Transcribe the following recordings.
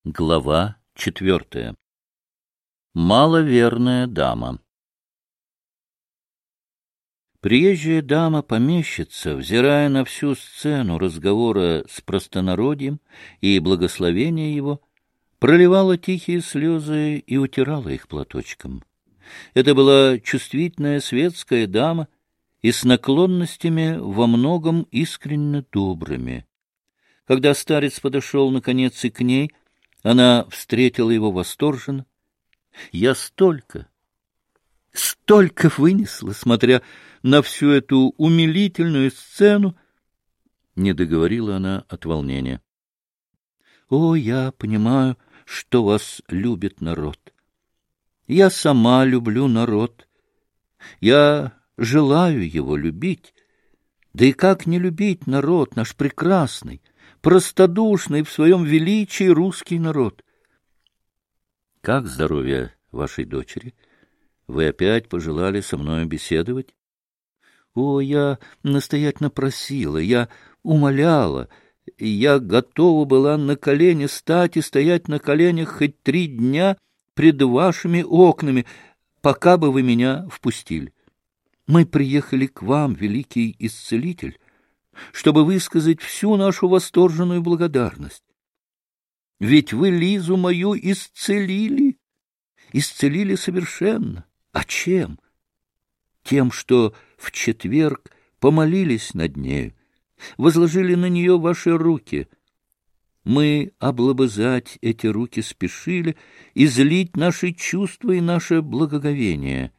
Глава 4. Маловерная дама. Приезжая дама-помещица, взирая на всю сцену разговора с простонародьем и благословения его, проливала тихие слезы и утирала их платочком. Это была чувствительная светская дама и с наклонностями во многом искренне добрыми. Когда старец подошел, наконец, и к ней, она встретила его восторженно. Я столько вынесла, смотря на всю эту умилительную сцену, не договорила она от волнения. О, я понимаю, что вас любит народ. Я сама люблю народ. Я желаю его любить. Да и как не любить народ, наш прекрасный, простодушный в своем величии русский народ? Как здоровье вашей дочери? Вы опять пожелали со мною беседовать? О, я настоятельно просила, я умоляла, я готова была на колени стать и стоять на коленях хоть 3 дня пред вашими окнами, пока бы вы меня впустили. Мы приехали к вам, великий исцелитель, чтобы высказать всю нашу восторженную благодарность. Ведь вы Лизу мою исцелили совершенно. А чем? Тем, что в четверг помолились над нею, возложили на нее ваши руки. Мы облобызать эти руки спешили, излить наши чувства и наше благоговение.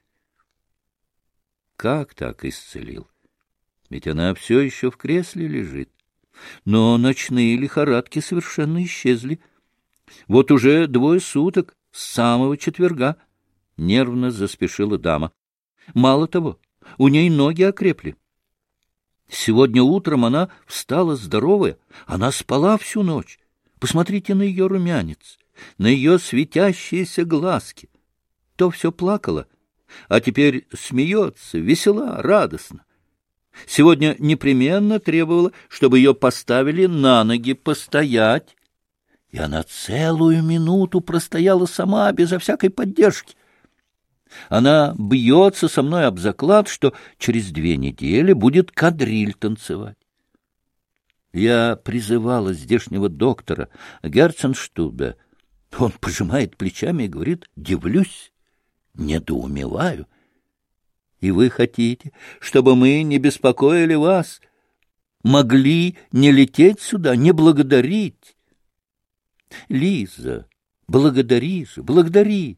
Как так исцелил? Ведь она все еще в кресле лежит. Но ночные лихорадки совершенно исчезли. Вот уже 2 суток, с самого четверга, нервно заспешила дама. Мало того, у ней ноги окрепли. Сегодня утром она встала здоровая, она спала всю ночь. Посмотрите на ее румянец, на ее светящиеся глазки. То все плакала, а теперь смеется, весела, радостно. Сегодня непременно требовала, чтобы ее поставили на ноги постоять. И она целую минуту простояла сама, безо всякой поддержки. Она бьется со мной об заклад, что через 2 недели будет кадриль танцевать. Я призывала здешнего доктора Герценштуба. Он пожимает плечами и говорит: «Дивлюсь, недоумеваю. И вы хотите, чтобы мы не беспокоили вас, могли не лететь сюда, не благодарить? Лиза, благодари же, благодари!»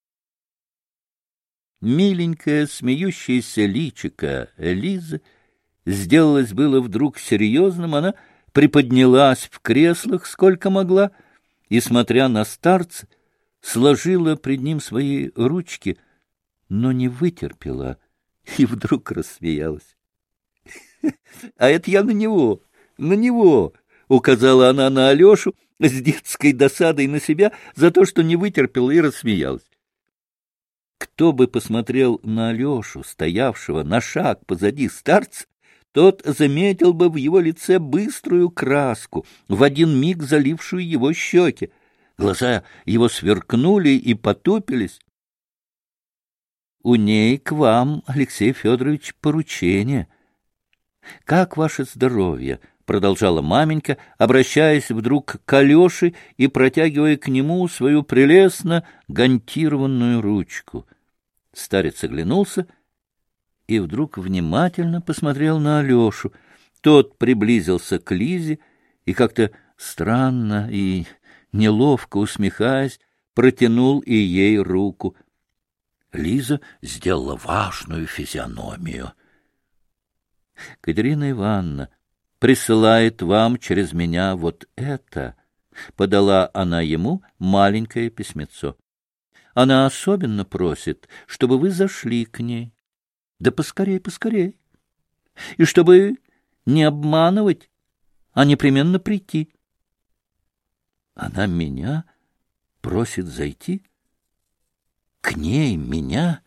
Миленькое, смеющееся личико Лизы сделалось было вдруг серьезным. Она приподнялась в креслах, сколько могла, и, смотря на старца, сложила пред ним свои ручки, но не вытерпела и вдруг рассмеялась. — А это я на него, — указала она на Алешу с детской досадой на себя за то, что не вытерпела, и рассмеялась. Кто бы посмотрел на Алешу, стоявшего на шаг позади старца, тот заметил бы в его лице быструю краску, в один миг залившую его щеки. Глаза его сверкнули и потупились. — У ней к вам, Алексей Федорович, поручение. — Как ваше здоровье? — продолжала маменька, обращаясь вдруг к Алёше и протягивая к нему свою прелестно гантированную ручку. Старец оглянулся и вдруг внимательно посмотрел на Алёшу. Тот приблизился к Лизе и как-то странно и неловко усмехаясь, протянул и ей руку. Лиза сделала важную физиономию. — Катерина Ивановна присылает вам через меня вот это, — подала она ему маленькое письмецо. Она особенно просит, чтобы вы зашли к ней. Да поскорей, поскорей. И чтобы не обманывать, а непременно прийти. Она меня просит зайти? К ней меня?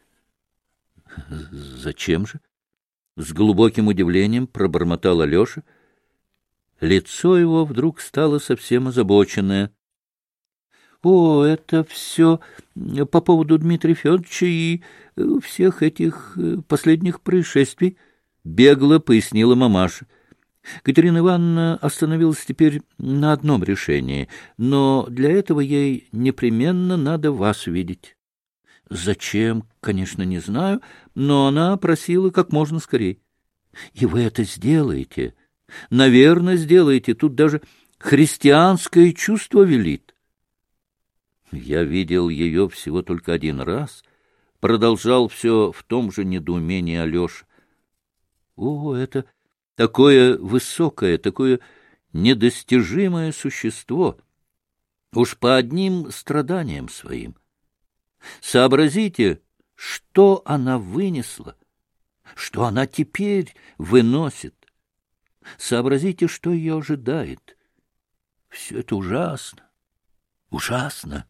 Зачем же? С глубоким удивлением пробормотал Алеша. Лицо его вдруг стало совсем озабоченное. О, это все по поводу Дмитрия Федоровича и всех этих последних происшествий, — бегло пояснила мамаша. Катерина Ивановна остановилась теперь на одном решении, но для этого ей непременно надо вас видеть. Зачем, конечно, не знаю, но она просила как можно скорее. И вы это сделаете. Наверное, сделаете. Тут даже христианское чувство велит. Я видел ее всего только один раз. Продолжал все в том же недоумении Алеша. О, это такое высокое, такое недостижимое существо. Уж по одним страданиям своим. Сообразите, что она вынесла, что она теперь выносит. Сообразите, что ее ожидает. Все это ужасно, ужасно.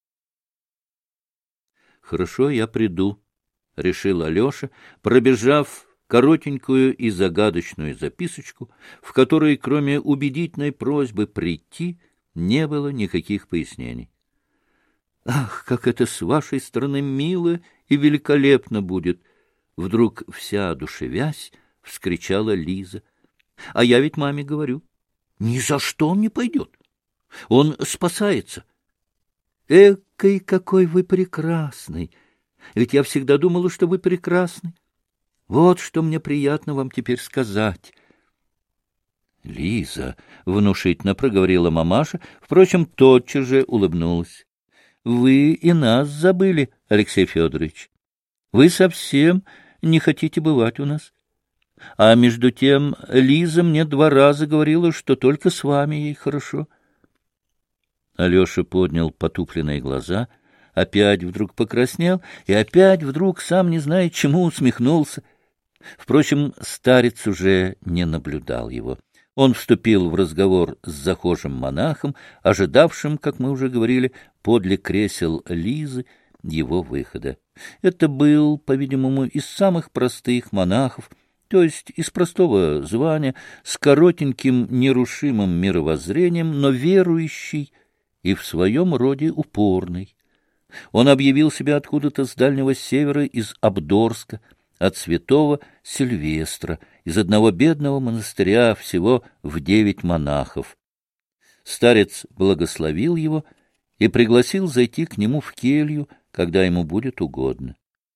Хорошо, я приду, — решил Алеша, пробежав коротенькую и загадочную записочку, в которой, кроме убедительной просьбы прийти, не было никаких пояснений. Ах, как это с вашей стороны мило и великолепно будет! Вдруг вся одушевясь, вскричала Лиза. А я ведь маме говорю, ни за что он не пойдет. Он спасается. Экой, какой вы прекрасный! Ведь я всегда думала, что вы прекрасны. Вот что мне приятно вам теперь сказать. Лиза, — внушительно проговорила мамаша, впрочем, тотчас же улыбнулась. Вы и нас забыли, Алексей Федорович. Вы совсем не хотите бывать у нас. А между тем Лиза мне 2 раза говорила, что только с вами ей хорошо. Алеша поднял потупленные глаза, опять вдруг покраснел и опять вдруг, сам не зная чему, усмехнулся. Впрочем, старец уже не наблюдал его. Он вступил в разговор с захожим монахом, ожидавшим, как мы уже говорили, подле кресел Лизы его выхода. Это был, по-видимому, из самых простых монахов, то есть из простого звания, с коротеньким нерушимым мировоззрением, но верующий и в своем роде упорный. Он объявил себя откуда-то с дальнего севера, из Абдорска, от святого Сильвестра, из одного бедного монастыря, всего в 9 монахов. Старец благословил его и пригласил зайти к нему в келью, когда ему будет угодно.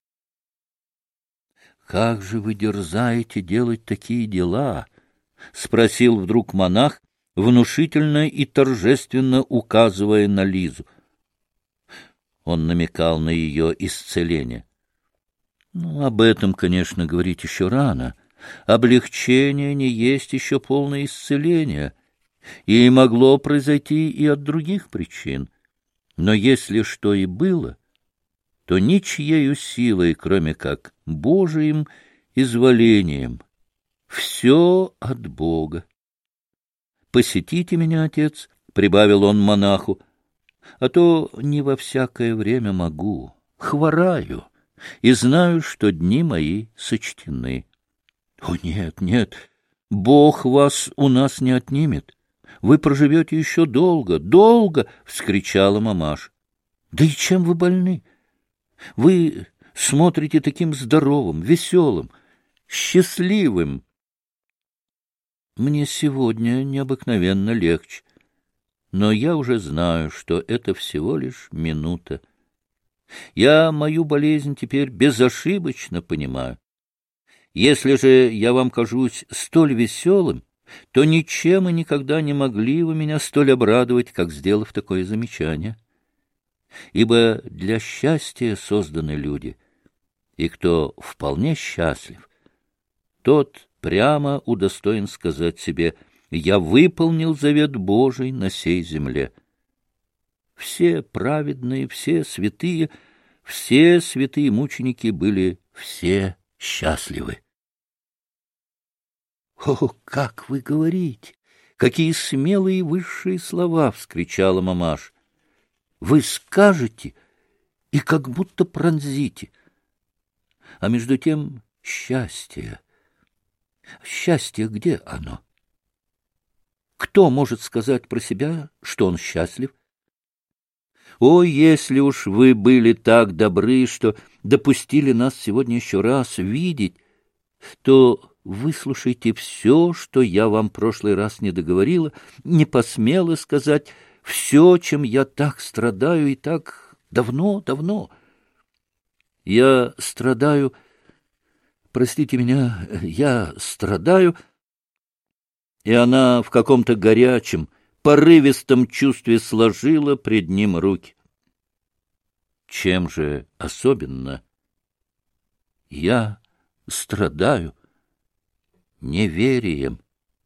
— Как же вы дерзаете делать такие дела? — спросил вдруг монах, внушительно и торжественно указывая на Лизу. Он намекал на ее исцеление. Ну, об этом, конечно, говорить еще рано. Облегчение не есть еще полное исцеление, и могло произойти и от других причин. Но если что и было, то ничьею силой, кроме как Божиим изволением. Все от Бога. «Посетите меня, отец», — прибавил он монаху, — «а то не во всякое время могу, хвораю, и знаю, что дни мои сочтены». «О, нет, нет, Бог вас у нас не отнимет. Вы проживете еще долго, долго!» — вскричала мамаша. «Да и чем вы больны? Вы смотрите таким здоровым, веселым, счастливым». «Мне сегодня необыкновенно легче, но я уже знаю, что это всего лишь минута. Я мою болезнь теперь безошибочно понимаю. Если же я вам кажусь столь веселым, то ничем и никогда не могли вы меня столь обрадовать, как сделав такое замечание. Ибо для счастья созданы люди, и кто вполне счастлив, тот прямо удостоен сказать себе: «Я выполнил завет Божий на сей земле». Все праведные, все святые мученики были все счастливы. — О, как вы говорите! Какие смелые высшие слова! — вскричала мамаша. — Вы скажете и как будто пронзите. А между тем счастье. Счастье где оно? Кто может сказать про себя, что он счастлив? О, если уж вы были так добры, что допустили нас сегодня еще раз видеть, то выслушайте все, что я вам в прошлый раз не договорила, не посмела сказать, все, чем я так страдаю и так давно. Я страдаю, простите меня, я страдаю, и она в каком-то горячем, порывистом чувстве сложила пред ним руки. Чем же особенно? Я страдаю неверием.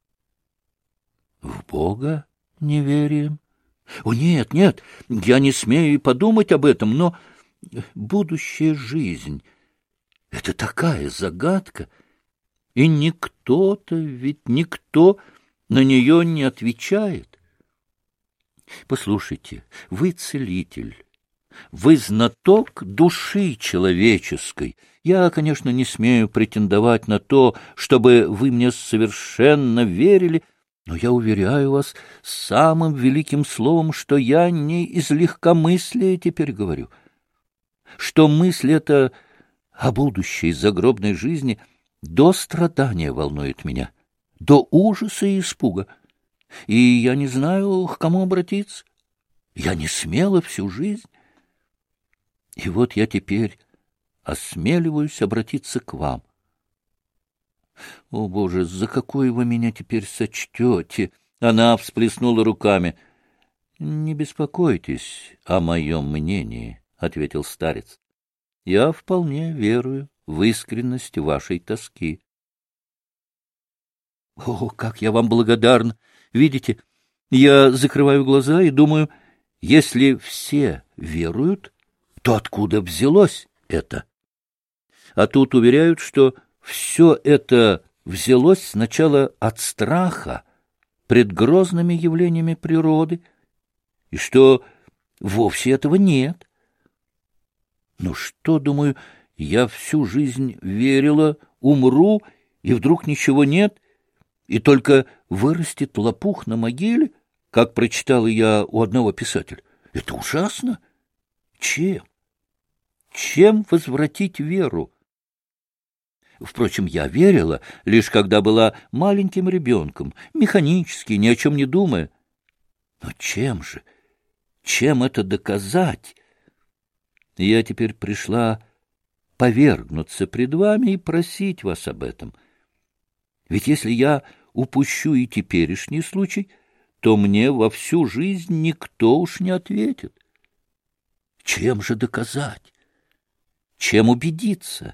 В Бога неверием? О, нет, я не смею и подумать об этом, но будущая жизнь — это такая загадка, и ведь никто на нее не отвечает. Послушайте, вы целитель, вы знаток души человеческой. Я, конечно, не смею претендовать на то, чтобы вы мне совершенно верили, но я уверяю вас самым великим словом, что я не из легкомыслия теперь говорю, что мысль эта о будущей загробной жизни до страдания волнует меня, до ужаса и испуга, и я не знаю, к кому обратиться. Я не смела всю жизнь. И вот я теперь осмеливаюсь обратиться к вам. О, Боже, за какую вы меня теперь сочтете? Она всплеснула руками. — Не беспокойтесь о моем мнении, — ответил старец. — Я вполне верую в искренность вашей тоски. — О, как я вам благодарна! Видите, я закрываю глаза и думаю, если все веруют, то откуда взялось это? А тут уверяют, что все это взялось сначала от страха пред грозными явлениями природы, и что вовсе этого нет. Ну что, думаю, я всю жизнь верила, умру, и вдруг ничего нет, и только вырастет лопух на могиле, как прочитала я у одного писателя. Это ужасно. Чем? Чем возвратить веру? Впрочем, я верила, лишь когда была маленьким ребенком, механически, ни о чем не думая. Но чем же? Чем это доказать? Я теперь пришла повергнуться пред вами и просить вас об этом. Ведь если я упущу и теперешний случай, то мне во всю жизнь никто уж не ответит. Чем же доказать? Чем убедиться?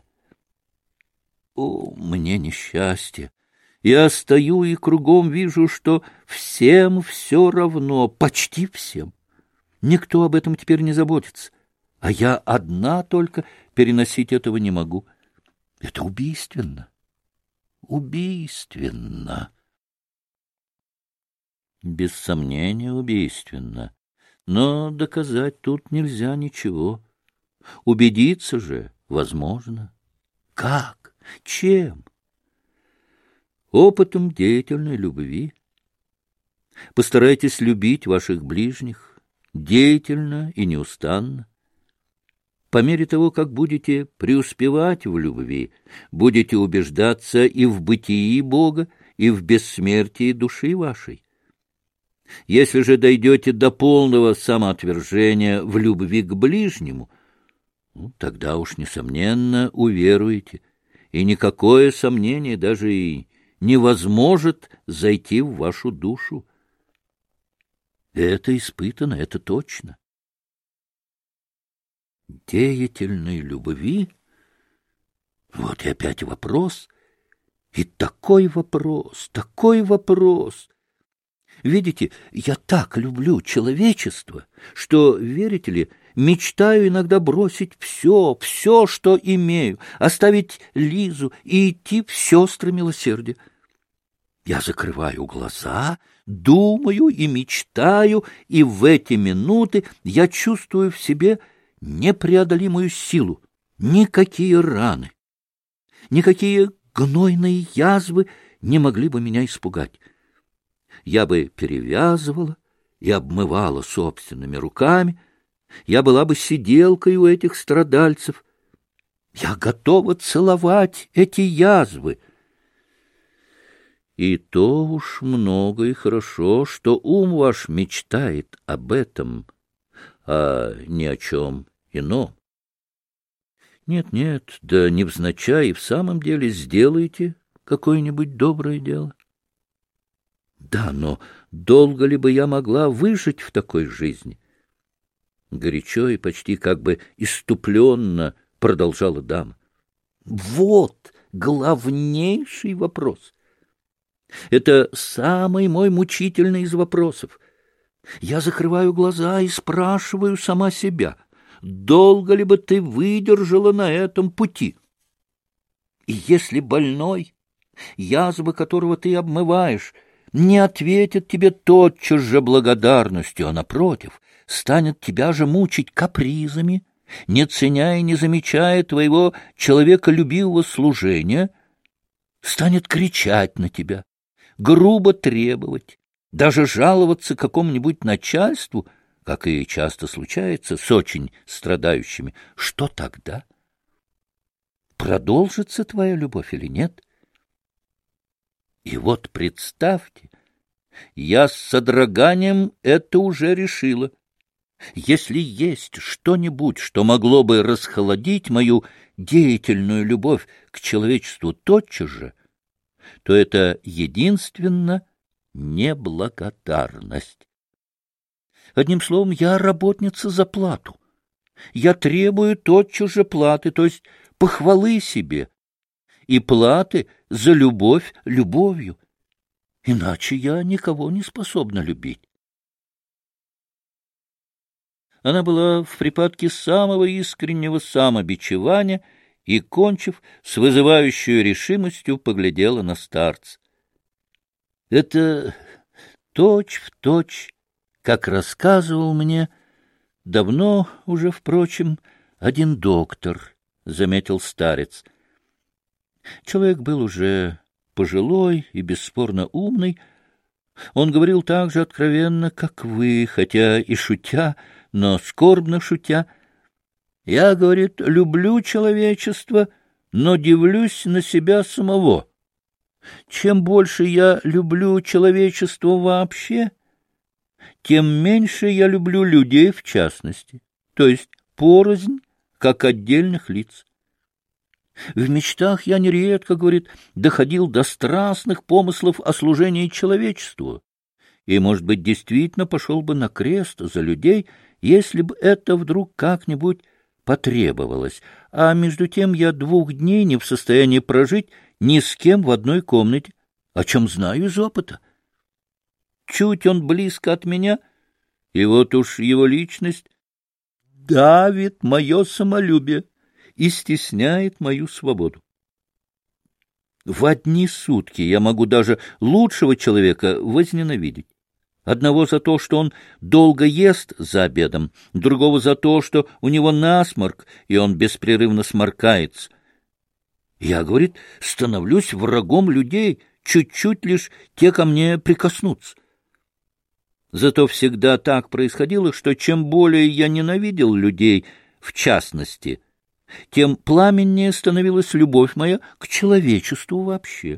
О, мне несчастье! Я стою и кругом вижу, что всем все равно, почти всем. Никто об этом теперь не заботится, а я одна только переносить этого не могу. Это убийственно. Убийственно. Без сомнения, убийственно. Но доказать тут нельзя ничего. Убедиться же возможно. Как? Чем? Опытом деятельной любви. Постарайтесь любить ваших ближних деятельно и неустанно. По мере того, как будете преуспевать в любви, будете убеждаться и в бытии Бога, и в бессмертии души вашей. Если же дойдете до полного самоотвержения в любви к ближнему, тогда уж, несомненно, уверуете, и никакое сомнение даже и не возможет зайти в вашу душу. Это испытано, это точно. Деятельной любви? Вот и опять вопрос. И такой вопрос, такой вопрос. Видите, я так люблю человечество, что, верите ли, мечтаю иногда бросить все, что имею, оставить Лизу и идти в сестры милосердия. Я закрываю глаза, думаю и мечтаю, и в эти минуты я чувствую в себе непреодолимую силу. Никакие раны, никакие гнойные язвы не могли бы меня испугать. Я бы перевязывала и обмывала собственными руками, Я была бы сиделкой у этих страдальцев. Я готова целовать эти язвы. И то уж много и хорошо, что ум ваш мечтает об этом, а ни о чем ином. Нет, да невзначай и в самом деле сделайте какое-нибудь доброе дело. Да, но долго ли бы я могла выжить в такой жизни? Горячо и почти как бы исступленно продолжала дама. Вот главнейший вопрос. Это самый мой мучительный из вопросов. Я закрываю глаза и спрашиваю сама себя, долго ли бы ты выдержала на этом пути? И если больной, язвы которого ты обмываешь, не ответит тебе тотчас же благодарностью, а, напротив, станет тебя же мучить капризами, не ценя и не замечая твоего человеколюбивого служения, станет кричать на тебя, грубо требовать, даже жаловаться какому-нибудь начальству, как и часто случается с очень страдающими, что тогда? Продолжится твоя любовь или нет? И вот представьте, я с содроганием это уже решила. Если есть что-нибудь, что могло бы расхолодить мою деятельную любовь к человечеству тотчас же, то это единственно неблагодарность. Одним словом, я работница за плату. Я требую тотчас же платы, то есть похвалы себе, и платы за любовь любовью. Иначе я никого не способна любить. Она была в припадке самого искреннего самобичевания и, кончив, с вызывающей решимостью поглядела на старца. Это точь-в-точь, как рассказывал мне давно уже, впрочем, один доктор, — заметил старец. Человек был уже пожилой и бесспорно умный. Он говорил так же откровенно, как вы, хотя и шутя, но скорбно шутя. Я, говорит, люблю человечество, но дивлюсь на себя самого. Чем больше я люблю человечество вообще, тем меньше я люблю людей в частности, то есть порознь, как отдельных лиц. В мечтах я нередко, говорит, доходил до страстных помыслов о служении человечеству, и, может быть, действительно пошел бы на крест за людей, если бы это вдруг как-нибудь потребовалось, а между тем я 2 дней не в состоянии прожить ни с кем в одной комнате, о чем знаю из опыта. Чуть он близко от меня, и вот уж его личность давит мое самолюбие и стесняет мою свободу. В одни сутки я могу даже лучшего человека возненавидеть. Одного за то, что он долго ест за обедом, другого за то, что у него насморк, и он беспрерывно сморкается. Я, говорит, становлюсь врагом людей, чуть-чуть лишь те ко мне прикоснутся. Зато всегда так происходило, что чем более я ненавидел людей, в частности, тем пламеннее становилась любовь моя к человечеству вообще.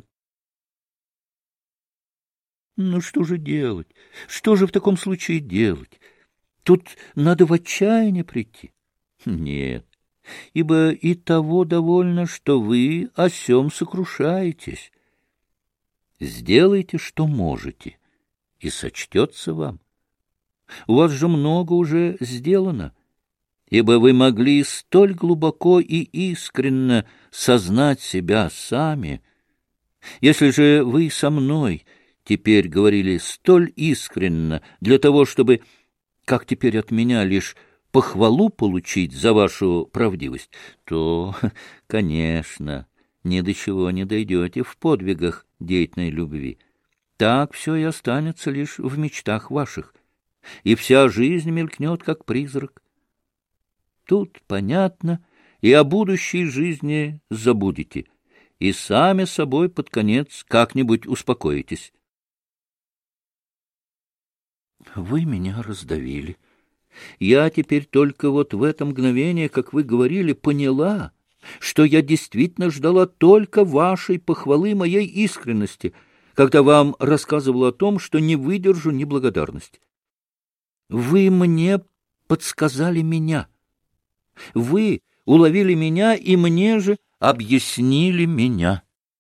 Ну, что же делать? Что же в таком случае делать? Тут надо в отчаяние прийти. Нет, ибо и того довольно, что вы о сем сокрушаетесь. Сделайте, что можете, и сочтется вам. У вас же много уже сделано, ибо вы могли столь глубоко и искренно сознать себя сами. Если же вы со мной теперь говорили столь искренно для того, чтобы, как теперь от меня, лишь похвалу получить за вашу правдивость, то, конечно, ни до чего не дойдете в подвигах деятельной любви. Так все и останется лишь в мечтах ваших, и вся жизнь мелькнет, как призрак. Тут понятно, и о будущей жизни забудете, и сами собой под конец как-нибудь успокоитесь. Вы меня раздавили. Я теперь только вот в это мгновение, как вы говорили, поняла, что я действительно ждала только вашей похвалы моей искренности, когда вам рассказывала о том, что не выдержу неблагодарности. Вы мне подсказали меня. Вы уловили меня и мне же объяснили меня.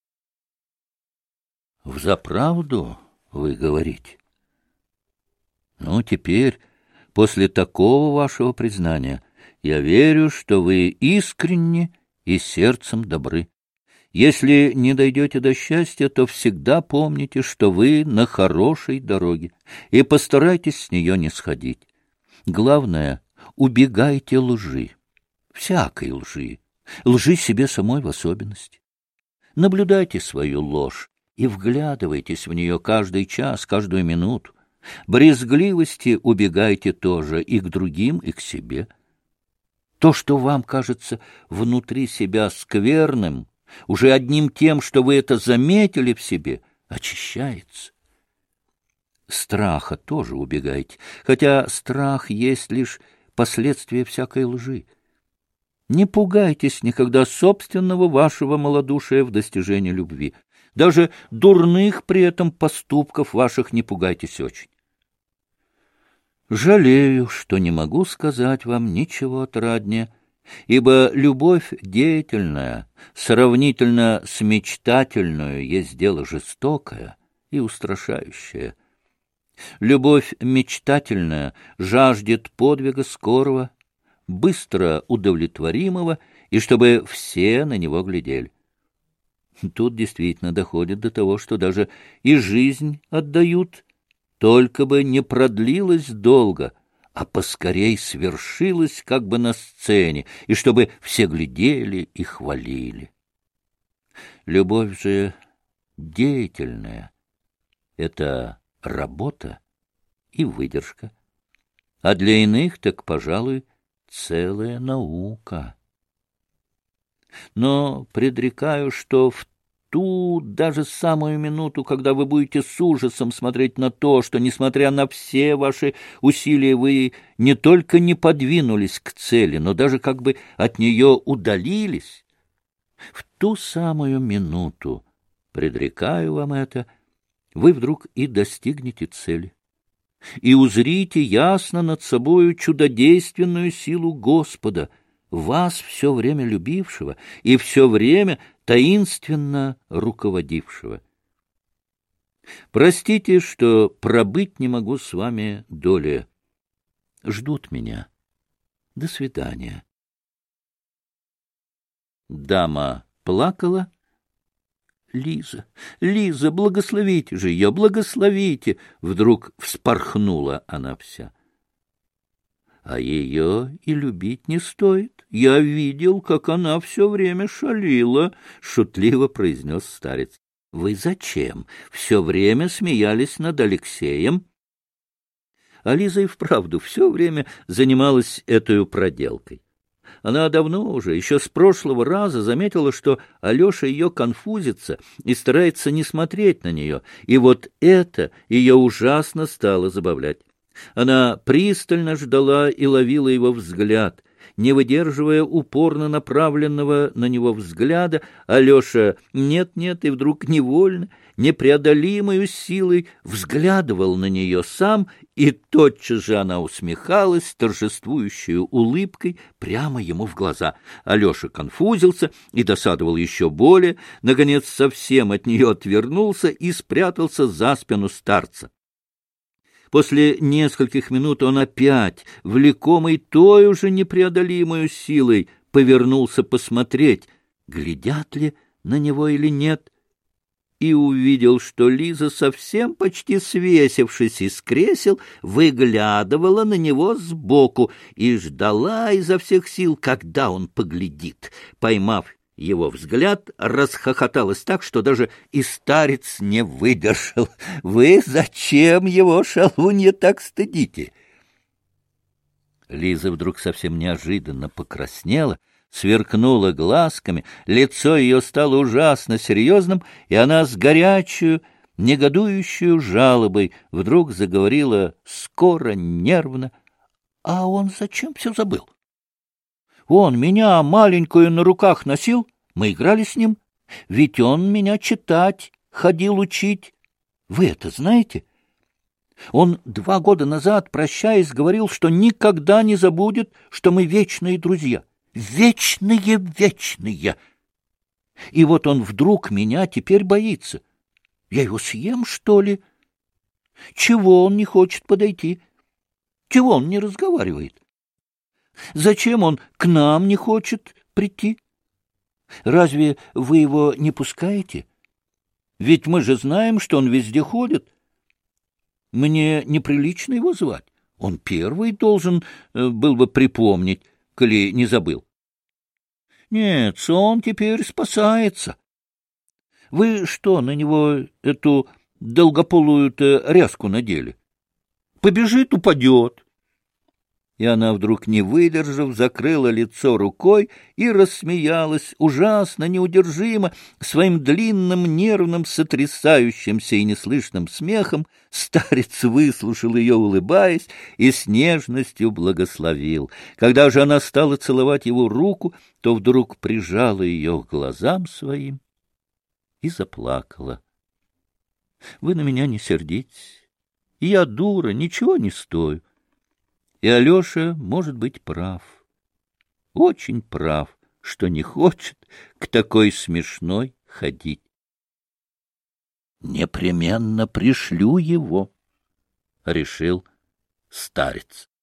Взаправду, вы говорите? Ну, теперь, после такого вашего признания, я верю, что вы искренне и сердцем добры. Если не дойдете до счастья, то всегда помните, что вы на хорошей дороге, и постарайтесь с нее не сходить. Главное, убегайте лжи, всякой лжи, лжи себе самой в особенности. Наблюдайте свою ложь и вглядывайтесь в нее каждый час, каждую минуту. Брезгливости убегайте тоже и к другим, и к себе. То, что вам кажется внутри себя скверным, уже одним тем, что вы это заметили в себе, очищается. Страха тоже убегайте, хотя страх есть лишь последствие всякой лжи. Не пугайтесь никогда собственного вашего малодушия в достижении любви. Даже дурных при этом поступков ваших не пугайтесь очень. Жалею, что не могу сказать вам ничего отраднее, ибо любовь деятельная, сравнительно с мечтательную, есть дело жестокое и устрашающее. Любовь мечтательная жаждет подвига скорого, быстро удовлетворимого, и чтобы все на него глядели. Тут действительно доходит до того, что даже и жизнь отдают, только бы не продлилась долго, а поскорей свершилась как бы на сцене, и чтобы все глядели и хвалили. Любовь же деятельная — это работа и выдержка, а для иных так, пожалуй, целая наука. Но предрекаю, что в ту даже самую минуту, когда вы будете с ужасом смотреть на то, что, несмотря на все ваши усилия, вы не только не подвинулись к цели, но даже как бы от нее удалились, в ту самую минуту, предрекаю вам это, вы вдруг и достигнете цели, и узрите ясно над собою чудодейственную силу Господа, вас все время любившего и все время таинственно руководившего. Простите, что пробыть не могу с вами долее. Ждут меня. До свидания. Дама плакала. Лиза, Лиза, благословите же ее, благословите! Вдруг вспорхнула она вся. А ее и любить не стоит. Я видел, как она все время шалила, — шутливо произнес старец. Вы зачем все время смеялись над Алексеем? А Лиза и вправду все время занималась этой проделкой. Она давно уже, еще с прошлого раза, заметила, что Алеша ее конфузится и старается не смотреть на нее, и вот это ее ужасно стало забавлять. Она пристально ждала и ловила его взгляд. Не выдерживая упорно направленного на него взгляда, Алеша нет-нет и вдруг невольно, непреодолимою силой взглядывал на нее сам, и тотчас же она усмехалась торжествующей улыбкой прямо ему в глаза. Алеша конфузился и досадовал еще более, наконец совсем от нее отвернулся и спрятался за спину старца. После нескольких минут он опять, влекомый той уже непреодолимой силой, повернулся посмотреть, глядят ли на него или нет, и увидел, что Лиза, совсем почти свесившись из кресел, выглядывала на него сбоку и ждала изо всех сил, когда он поглядит. Поймав его взгляд, расхохоталась так, что даже и старец не выдержал. — Вы зачем его, шалунья, так стыдите? Лиза вдруг совсем неожиданно покраснела, сверкнула глазками, лицо ее стало ужасно серьезным, и она с горячую, негодующую жалобой вдруг заговорила скоро, нервно. А он зачем все забыл? Он меня маленькую на руках носил, мы играли с ним. Ведь он меня читать ходил учить. Вы это знаете? Он 2 года назад, прощаясь, говорил, что никогда не забудет, что мы вечные друзья. Вечные, вечные! И вот он вдруг меня теперь боится. Я его съем, что ли? Чего он не хочет подойти? Чего он не разговаривает? Зачем он к нам не хочет прийти? Разве вы его не пускаете? Ведь мы же знаем, что он везде ходит. Мне неприлично его звать. Он первый должен был бы припомнить, коли не забыл. Нет, он теперь спасается. Вы что, на него эту долгополую-то ряску надели? Побежит — упадет. И она, вдруг не выдержав, закрыла лицо рукой и рассмеялась ужасно, неудержимо, своим длинным, нервным, сотрясающимся и неслышным смехом. Старец выслушал ее, улыбаясь, и с нежностью благословил. Когда же она стала целовать его руку, то вдруг прижала ее к глазам своим и заплакала. — Вы на меня не сердитесь. Я дура, ничего не стою. И Алеша может быть прав, очень прав, что не хочет к такой смешной ходить. Непременно пришлю его, — решил старец.